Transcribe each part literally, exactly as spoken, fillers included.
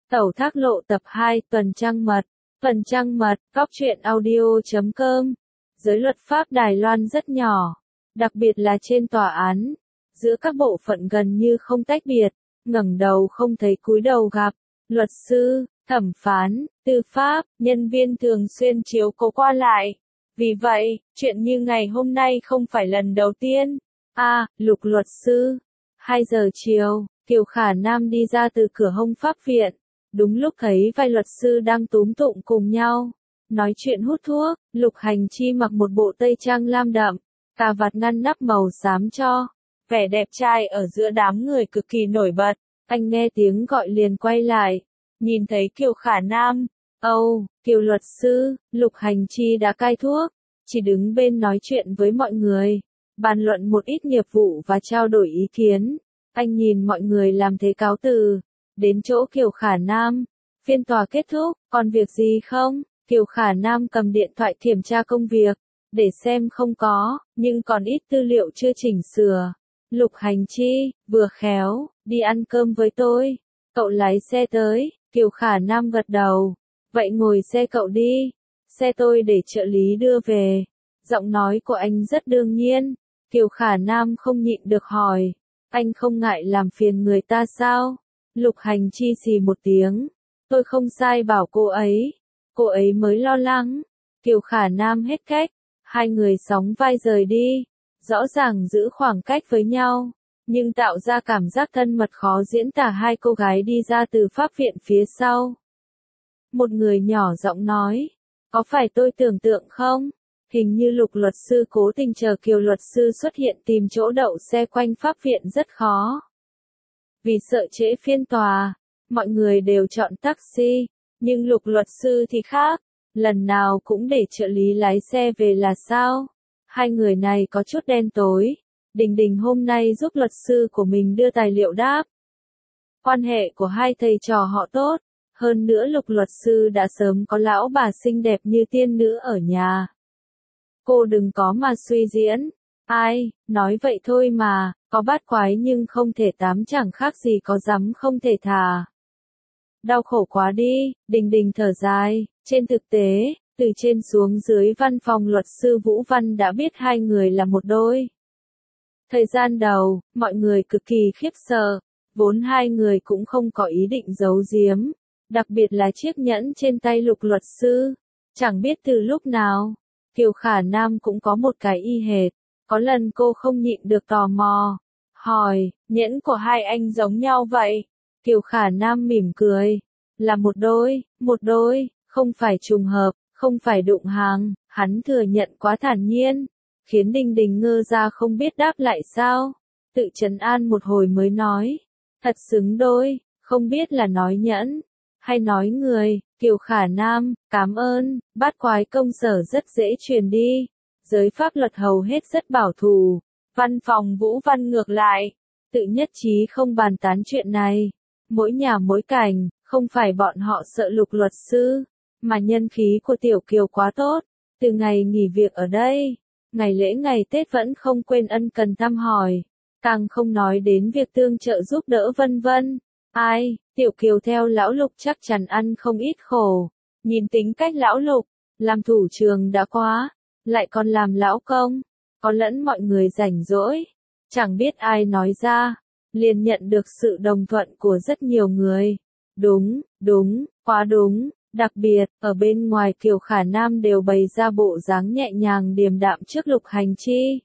Tẩu Thác Lộ tập hai Tuần Trăng Mật. Tuần Trăng Mật, góc truyện audio chấm com. Giới luật pháp Đài Loan rất nhỏ, đặc biệt là trên tòa án, giữa các bộ phận gần như không tách biệt, ngẩng đầu không thấy cúi đầu gặp, luật sư, thẩm phán, tư pháp, nhân viên thường xuyên chiếu cố qua lại. Vì vậy, chuyện như ngày hôm nay không phải lần đầu tiên. A, à, Lục luật sư. hai giờ chiều, Kiều Khả Nam đi ra từ cửa hông pháp viện. Đúng lúc thấy vài luật sư đang túm tụm cùng nhau, nói chuyện hút thuốc. Lục Hành Chi mặc một bộ tây trang lam đậm, cà vạt ngăn nắp màu xám cho, vẻ đẹp trai ở giữa đám người cực kỳ nổi bật. Anh nghe tiếng gọi liền quay lại, nhìn thấy Kiều Khả Nam. Âu, oh, Kiều luật sư. Lục Hành Chi đã cai thuốc, chỉ đứng bên nói chuyện với mọi người, bàn luận một ít nghiệp vụ và trao đổi ý kiến. Anh nhìn mọi người làm thế cáo từ, đến chỗ Kiều Khả Nam. Phiên tòa kết thúc, còn việc gì không? Kiều Khả Nam cầm điện thoại kiểm tra công việc, để xem không có, nhưng còn ít tư liệu chưa chỉnh sửa. Lục Hành Chi, vừa khéo, đi ăn cơm với tôi. Cậu lái xe tới. Kiều Khả Nam gật đầu. Vậy ngồi xe cậu đi, xe tôi để trợ lý đưa về. Giọng nói của anh rất đương nhiên. Kiều Khả Nam không nhịn được hỏi, anh không ngại làm phiền người ta sao? Lục Hành Chi xì một tiếng, tôi không sai bảo cô ấy, cô ấy mới lo lắng. Kiều Khả Nam hết cách, hai người sóng vai rời đi, rõ ràng giữ khoảng cách với nhau, nhưng tạo ra cảm giác thân mật khó diễn tả. Hai cô gái đi ra từ pháp viện phía sau. Một người nhỏ giọng nói, có phải tôi tưởng tượng không? Hình như Lục luật sư cố tình chờ Kiều luật sư xuất hiện tìm chỗ đậu xe quanh pháp viện rất khó. Vì sợ trễ phiên tòa, mọi người đều chọn taxi, nhưng Lục luật sư thì khác, lần nào cũng để trợ lý lái xe về là sao? Hai người này có chút đen tối. Đình Đình hôm nay giúp luật sư của mình đưa tài liệu đáp. Quan hệ của hai thầy trò họ tốt, hơn nữa Lục luật sư đã sớm có lão bà xinh đẹp như tiên nữ ở nhà. Cô đừng có mà suy diễn. Ai, nói vậy thôi mà, có bát quái nhưng không thể tám chẳng khác gì có rắm không thể thà. Đau khổ quá đi. Đình Đình thở dài. Trên thực tế, từ trên xuống dưới văn phòng luật sư Vũ Văn đã biết hai người là một đôi. Thời gian đầu, mọi người cực kỳ khiếp sợ, vốn hai người cũng không có ý định giấu giếm, đặc biệt là chiếc nhẫn trên tay Lục luật sư. Chẳng biết từ lúc nào, Kiều Khả Nam cũng có một cái y hệt. Có lần cô không nhịn được tò mò, hỏi, nhẫn của hai anh giống nhau vậy? Kiều Khả Nam mỉm cười, là một đôi, một đôi, không phải trùng hợp, không phải đụng hàng. Hắn thừa nhận quá thản nhiên, khiến Đình Đình ngơ ra không biết đáp lại sao. Tự trấn an một hồi mới nói, thật xứng đôi, không biết là nói nhẫn, hay nói người. Kiều Khả Nam, cảm ơn. Bát quái công sở rất dễ truyền đi, giới pháp luật hầu hết rất bảo thủ. Văn phòng Vũ Văn ngược lại, tự nhất trí không bàn tán chuyện này. Mỗi nhà mỗi cảnh, không phải bọn họ sợ Lục luật sư, mà nhân khí của Tiểu Kiều quá tốt. Từ ngày nghỉ việc ở đây, ngày lễ ngày Tết vẫn không quên ân cần thăm hỏi, càng không nói đến việc tương trợ giúp đỡ vân vân. Ai, Tiểu Kiều theo lão Lục chắc chắn ăn không ít khổ. Nhìn tính cách lão Lục, làm thủ trường đã quá, lại còn làm lão công, có lẫn mọi người rảnh rỗi. Chẳng biết ai nói ra, liền nhận được sự đồng thuận của rất nhiều người. Đúng, đúng, quá đúng. Đặc biệt, ở bên ngoài Kiều Khả Nam đều bày ra bộ dáng nhẹ nhàng điềm đạm trước Lục Hành Chi.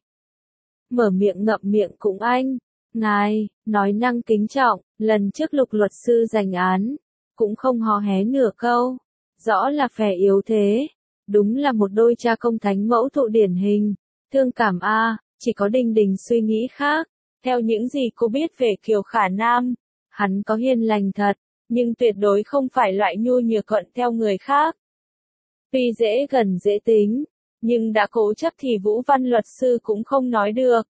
Mở miệng ngậm miệng cũng anh. Ngài, nói năng kính trọng. Lần trước Lục luật sư giành án, cũng không hò hé nửa câu. Rõ là phe yếu thế. Đúng là một đôi cha công thánh mẫu thụ điển hình. Thương cảm a. À, chỉ có Đình Đình suy nghĩ khác. Theo những gì cô biết về Kiều Khả Nam, hắn có hiền lành thật, nhưng tuyệt đối không phải loại nhu nhược thuận theo người khác. Tuy dễ gần dễ tính, nhưng đã cố chấp thì Vũ Văn luật sư cũng không nói được.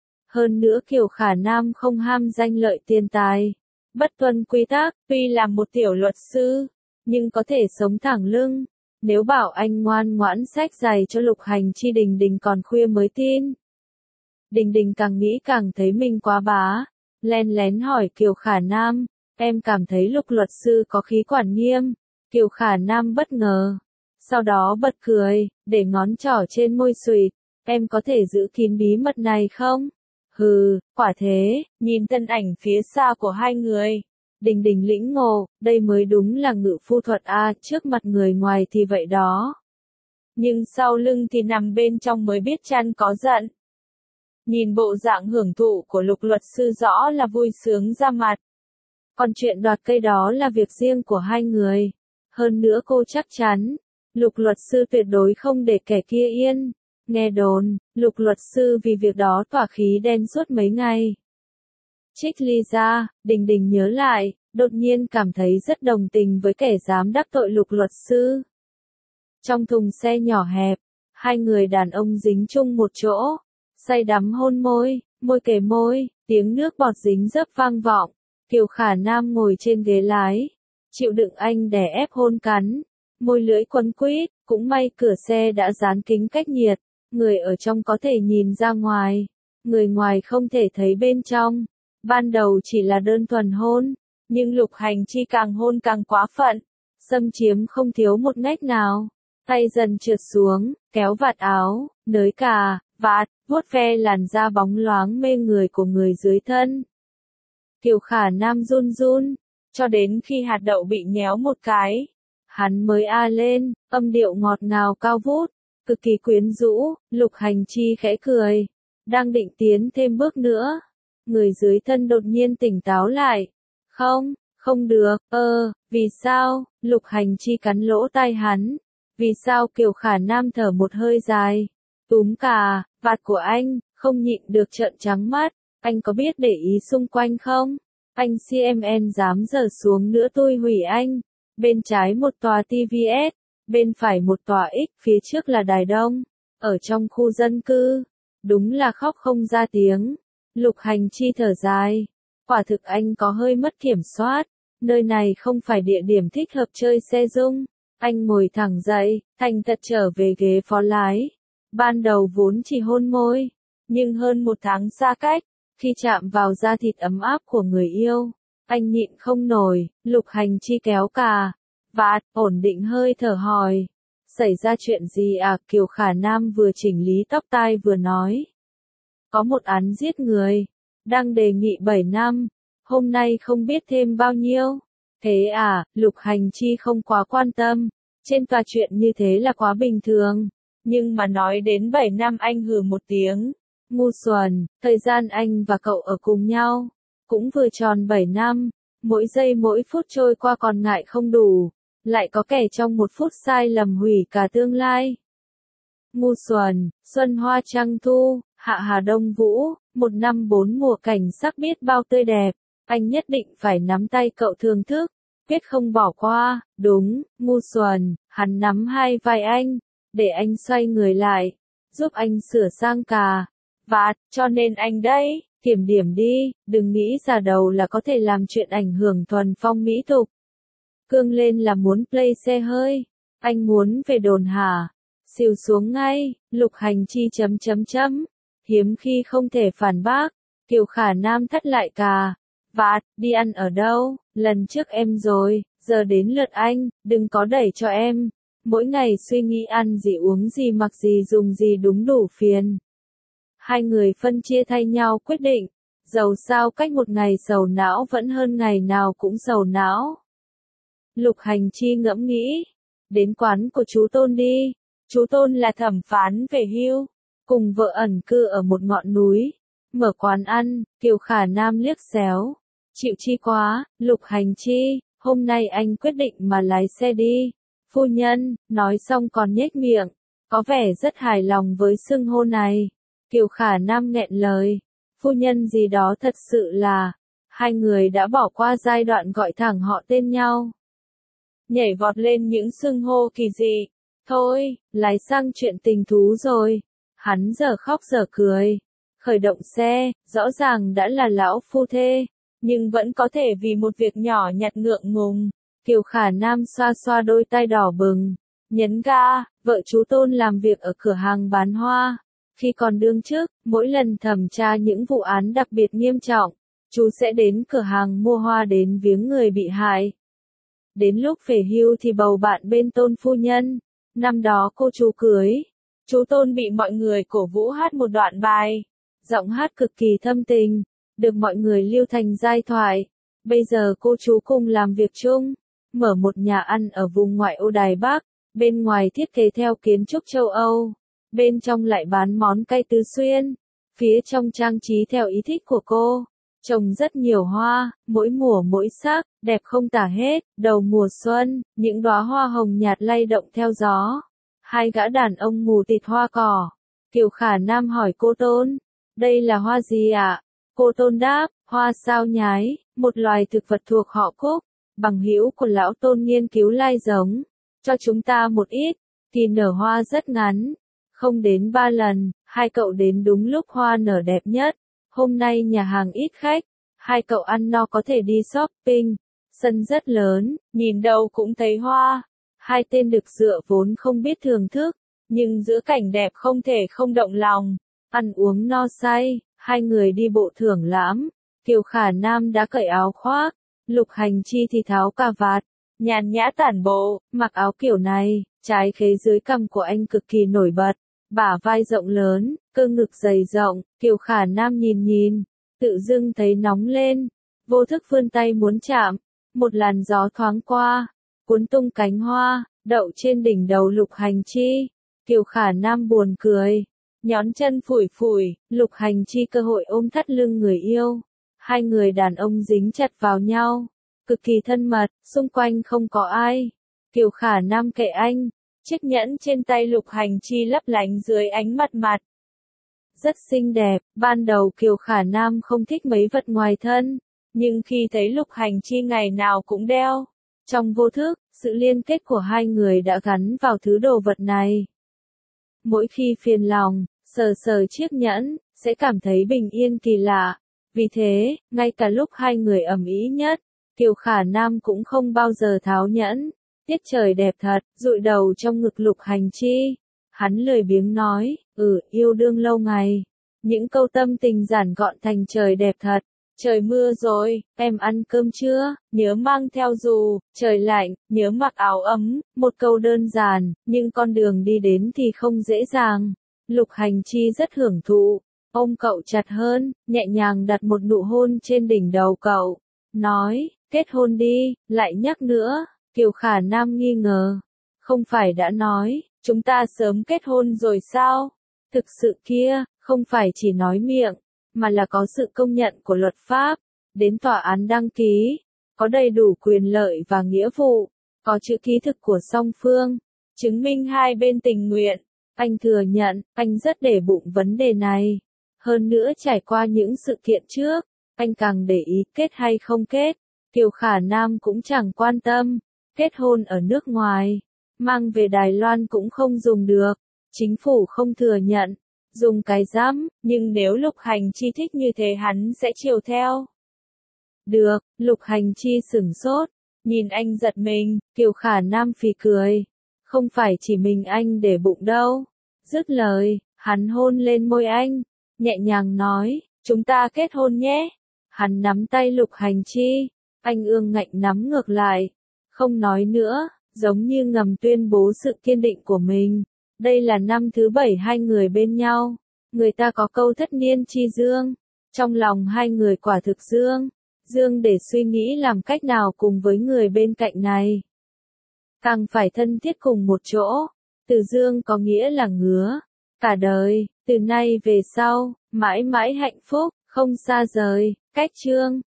Hơn nữa Kiều Khả Nam không ham danh lợi tiền tài, bất tuân quy tắc. Tuy là một tiểu luật sư, nhưng có thể sống thẳng lưng. Nếu bảo anh ngoan ngoãn xách giày cho Lục Hành Chi, Đình Đình còn khuya mới tin. Đình Đình càng nghĩ càng thấy mình quá bá, len lén hỏi Kiều Khả Nam, Em cảm thấy Lục luật sư có khí quản nghiêm. Kiều Khả Nam bất ngờ. Sau đó bật cười, để ngón trỏ trên môi suyệt. Em có thể giữ kín bí mật này không? Hừ, quả thế, nhìn thân ảnh phía xa của hai người. Đình Đình lĩnh ngộ, đây mới đúng là ngự phu thuật a, trước mặt người ngoài thì vậy đó. Nhưng sau lưng thì nằm bên trong mới biết chăn có giận. Nhìn bộ dạng hưởng thụ của Lục luật sư rõ là vui sướng ra mặt. Còn chuyện đoạt cây đó là việc riêng của hai người. Hơn nữa cô chắc chắn, Lục luật sư tuyệt đối không để kẻ kia yên. Nghe đồn, Lục luật sư vì việc đó tỏa khí đen suốt mấy ngày. Trích ly ra, Đình Đình nhớ lại, đột nhiên cảm thấy rất đồng tình với kẻ dám đắc tội Lục luật sư. Trong thùng xe nhỏ hẹp, hai người đàn ông dính chung một chỗ, say đắm hôn môi, môi kề môi, tiếng nước bọt dính dấp vang vọng. Kiều Khả Nam ngồi trên ghế lái, chịu đựng anh đè ép hôn cắn, môi lưỡi quấn quýt, cũng may cửa xe đã dán kính cách nhiệt, người ở trong có thể nhìn ra ngoài, người ngoài không thể thấy bên trong. Ban đầu chỉ là đơn thuần hôn, nhưng Lục Hành Chi càng hôn càng quá phận, xâm chiếm không thiếu một nét nào, tay dần trượt xuống, kéo vạt áo, nới cà, vạt, vuốt ve làn da bóng loáng mê người của người dưới thân. Kiều Khả Nam run run, cho đến khi hạt đậu bị nhéo một cái, hắn mới a lên, âm điệu ngọt ngào cao vút, cực kỳ quyến rũ. Lục Hành Chi khẽ cười, đang định tiến thêm bước nữa, người dưới thân đột nhiên tỉnh táo lại. Không, không được, ơ, vì sao? Lục Hành Chi cắn lỗ tai hắn. Vì sao? Kiều Khả Nam thở một hơi dài, túm cà, vạt của anh, không nhịn được trợn trắng mắt. Anh có biết để ý xung quanh không? Anh xê em en dám giở xuống nữa tôi hủy anh. Bên trái một tòa tê vê ét, bên phải một tòa X, phía trước là đài đông. Ở trong khu dân cư, đúng là khóc không ra tiếng. Lục Hành Chi thở dài. Quả thực anh có hơi mất kiểm soát. Nơi này không phải địa điểm thích hợp chơi xe dung. Anh ngồi thẳng dậy, thành thật trở về ghế phó lái. Ban đầu vốn chỉ hôn môi, nhưng hơn một tháng xa cách, khi chạm vào da thịt ấm áp của người yêu, anh nhịn không nổi. Lục Hành Chi kéo cà, vạt, ổn định hơi thở hỏi. Xảy ra chuyện gì à? Kiều Khả Nam vừa chỉnh lý tóc tai vừa nói. Có một án giết người, đang đề nghị bảy năm, hôm nay không biết thêm bao nhiêu. Thế à? Lục Hành Chi không quá quan tâm, trên tòa chuyện như thế là quá bình thường. Nhưng mà nói đến bảy năm anh hừ một tiếng. Ngu xuẩn, thời gian anh và cậu ở cùng nhau, cũng vừa tròn bảy năm, mỗi giây mỗi phút trôi qua còn ngại không đủ, lại có kẻ trong một phút sai lầm hủy cả tương lai. Ngu xuẩn, xuân hoa trăng thu, hạ hà đông vũ, một năm bốn mùa cảnh sắc biết bao tươi đẹp, anh nhất định phải nắm tay cậu thưởng thức, quyết không bỏ qua. Đúng, ngu xuẩn, hắn nắm hai vai anh, để anh xoay người lại, giúp anh sửa sang cà, vạt, cho nên anh đây, kiểm điểm đi, đừng nghĩ già đầu là có thể làm chuyện ảnh hưởng thuần phong mỹ tục. Cương lên là muốn play xe hơi, anh muốn về đồn hả? Xìu xuống ngay. Lục Hành Chi chấm chấm chấm, hiếm khi không thể phản bác. Kiều Khả Nam thắt lại cà, vạt, đi ăn ở đâu? Lần trước em rồi, giờ đến lượt anh, đừng có đẩy cho em. Mỗi ngày suy nghĩ ăn gì uống gì mặc gì dùng gì đúng đủ phiền. Hai người phân chia thay nhau quyết định, dầu sao cách một ngày sầu não vẫn hơn ngày nào cũng sầu não. Lục Hành Chi ngẫm nghĩ, đến quán của chú Tôn đi. Chú Tôn là thẩm phán về hưu, cùng vợ ẩn cư ở một ngọn núi, mở quán ăn. Kiều Khả Nam liếc xéo, chịu chi quá. Lục Hành Chi, hôm nay anh quyết định mà lái xe đi. Phu nhân, nói xong còn nhếch miệng, có vẻ rất hài lòng với xưng hô này. Kiều Khả Nam nghẹn lời, phu nhân gì đó thật sự là, hai người đã bỏ qua giai đoạn gọi thẳng họ tên nhau. Nhảy vọt lên những xưng hô kỳ dị, thôi, lái sang chuyện tình thú rồi. Hắn giờ khóc giờ cười, khởi động xe, rõ ràng đã là lão phu thê, nhưng vẫn có thể vì một việc nhỏ nhặt ngượng ngùng. Kiều Khả Nam xoa xoa đôi tay đỏ bừng, nhấn ga. Vợ chú Tôn làm việc ở cửa hàng bán hoa. Khi còn đương chức, mỗi lần thẩm tra những vụ án đặc biệt nghiêm trọng, Chú sẽ đến cửa hàng mua hoa đến viếng người bị hại. Đến lúc về hưu thì bầu bạn bên Tôn phu nhân. Năm đó cô chú cưới, chú Tôn bị mọi người cổ vũ hát một đoạn bài. Giọng hát cực kỳ thâm tình, được mọi người lưu thành giai thoại. Bây giờ cô chú cùng làm việc chung, mở một nhà ăn ở vùng ngoại ô Đài Bắc, bên ngoài thiết kế theo kiến trúc châu Âu, bên trong lại bán món cay tứ xuyên, phía trong trang trí theo ý thích của cô. Trồng rất nhiều hoa, mỗi mùa mỗi sắc, đẹp không tả hết. Đầu mùa xuân, những đóa hoa hồng nhạt lay động theo gió. Hai gã đàn ông mù tịt hoa cỏ. Kiều Khả Nam hỏi cô Tôn, đây là hoa gì ạ? À? Cô Tôn đáp, hoa sao nhái, một loài thực vật thuộc họ Cúc. Bằng hữu của lão Tôn nghiên cứu lai giống, cho chúng ta một ít, thì nở hoa rất ngắn. Không đến ba lần, hai cậu đến đúng lúc hoa nở đẹp nhất. Hôm nay nhà hàng ít khách, hai cậu ăn no có thể đi shopping. Sân rất lớn, nhìn đâu cũng thấy hoa. Hai tên được dựa vốn không biết thưởng thức, nhưng giữa cảnh đẹp không thể không động lòng. Ăn uống no say, hai người đi bộ thưởng lãm. Kiều Khả Nam đã cởi áo khoác, Lục Hành Chi thì tháo cà vạt, nhàn nhã tản bộ. Mặc áo kiểu này, trái khế dưới cằm của anh cực kỳ nổi bật. Bả vai rộng lớn, cơ ngực dày rộng. Kiều Khả Nam nhìn nhìn, tự dưng thấy nóng lên, vô thức vươn tay muốn chạm. Một làn gió thoáng qua, cuốn tung cánh hoa, đậu trên đỉnh đầu Lục Hành Chi. Kiều Khả Nam buồn cười, nhón chân phủi phủi. Lục Hành Chi cơ hội ôm thắt lưng người yêu. Hai người đàn ông dính chặt vào nhau, cực kỳ thân mật, xung quanh không có ai. Kiều Khả Nam kệ anh. Chiếc nhẫn trên tay Lục Hành Chi lấp lánh dưới ánh mặt mặt. Rất xinh đẹp. Ban đầu Kiều Khả Nam không thích mấy vật ngoài thân, nhưng khi thấy Lục Hành Chi ngày nào cũng đeo, trong vô thức, sự liên kết của hai người đã gắn vào thứ đồ vật này. Mỗi khi phiền lòng, sờ sờ chiếc nhẫn, sẽ cảm thấy bình yên kỳ lạ. Vì thế, ngay cả lúc hai người ầm ĩ nhất, Kiều Khả Nam cũng không bao giờ tháo nhẫn. Tiết trời đẹp thật, dụi đầu trong ngực Lục Hành Chi. Hắn lười biếng nói, ừ, yêu đương lâu ngày. Những câu tâm tình giản gọn thành trời đẹp thật. Trời mưa rồi, em ăn cơm chưa? Nhớ mang theo dù, trời lạnh, nhớ mặc áo ấm. Một câu đơn giản, nhưng con đường đi đến thì không dễ dàng. Lục Hành Chi rất hưởng thụ, ôm cậu chặt hơn, nhẹ nhàng đặt một nụ hôn trên đỉnh đầu cậu. Nói, kết hôn đi, lại nhắc nữa. Kiều Khả Nam nghi ngờ. Không phải đã nói, chúng ta sớm kết hôn rồi sao? Thực sự kia, không phải chỉ nói miệng, mà là có sự công nhận của luật pháp. Đến tòa án đăng ký, có đầy đủ quyền lợi và nghĩa vụ, có chữ ký thực của song phương, chứng minh hai bên tình nguyện. Anh thừa nhận, anh rất để bụng vấn đề này. Hơn nữa trải qua những sự kiện trước, anh càng để ý kết hay không kết. Kiều Khả Nam cũng chẳng quan tâm. Kết hôn ở nước ngoài, mang về Đài Loan cũng không dùng được. Chính phủ không thừa nhận. Dùng cái rắm, nhưng nếu Lục Hành Chi thích như thế hắn sẽ chiều theo. Được, Lục Hành Chi sửng sốt, nhìn anh giật mình. Kiều Khả Nam phì cười. Không phải chỉ mình anh để bụng đâu. Dứt lời, hắn hôn lên môi anh, nhẹ nhàng nói, chúng ta kết hôn nhé. Hắn nắm tay Lục Hành Chi, anh ương ngạnh nắm ngược lại, không nói nữa, giống như ngầm tuyên bố sự kiên định của mình. Đây là năm thứ bảy hai người bên nhau. Người ta có câu thất niên chi dương. Trong lòng hai người quả thực dương. Dương để suy nghĩ làm cách nào cùng với người bên cạnh này. Càng phải thân thiết cùng một chỗ. Từ dương có nghĩa là ngứa. Cả đời, từ nay về sau, mãi mãi hạnh phúc, không xa rời. Cách chương.